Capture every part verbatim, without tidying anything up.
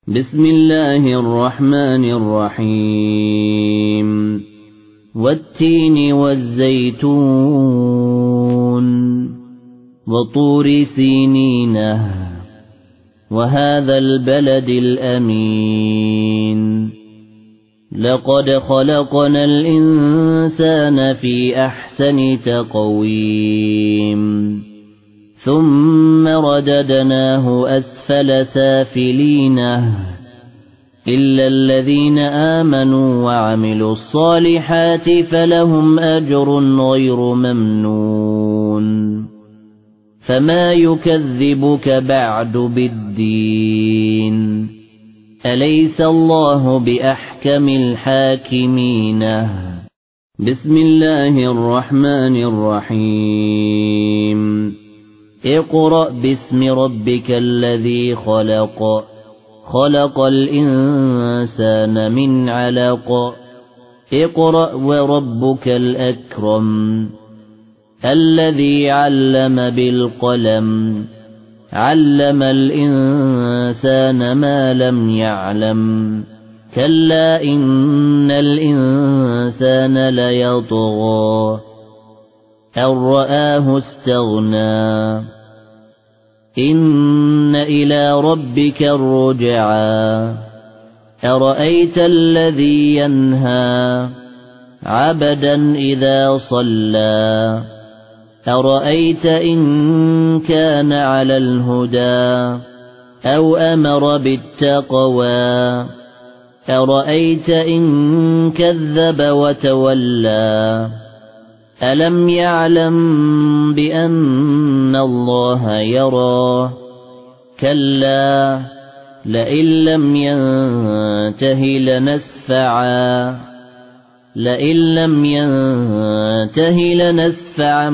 بسم الله الرحمن الرحيم والتين والزيتون وطور سينين وهذا البلد الأمين لقد خلقنا الإنسان في أحسن تقويم ثم رددناه أسفل سافلين إلا الذين آمنوا وعملوا الصالحات فلهم أجر غير ممنون فما يكذبك بعد بالدين أليس الله بأحكم الحاكمين بسم الله الرحمن الرحيم اقرأ باسم ربك الذي خلق خلق الإنسان من علق اقرأ وربك الأكرم الذي علم بالقلم علم الإنسان ما لم يعلم كلا إن الإنسان ليطغى أن رآه استغنى إن إلى ربك الرجعى أرأيت الذي ينهى عبدا إذا صلى أرأيت إن كان على الهدى أو أمر بالتقوى أرأيت إن كذب وتولى ألم يعلم بأن الله يرى كلا لئن لم ينته لنسفعا لئن لم ينته لنسفعا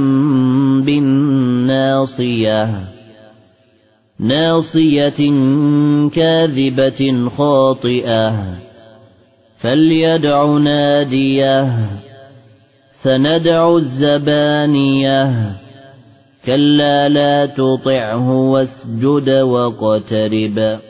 بالناصية ناصية كاذبة خاطئة فليدع ناديه سندع الزبانية كلا لا تطعه واسجد واقترب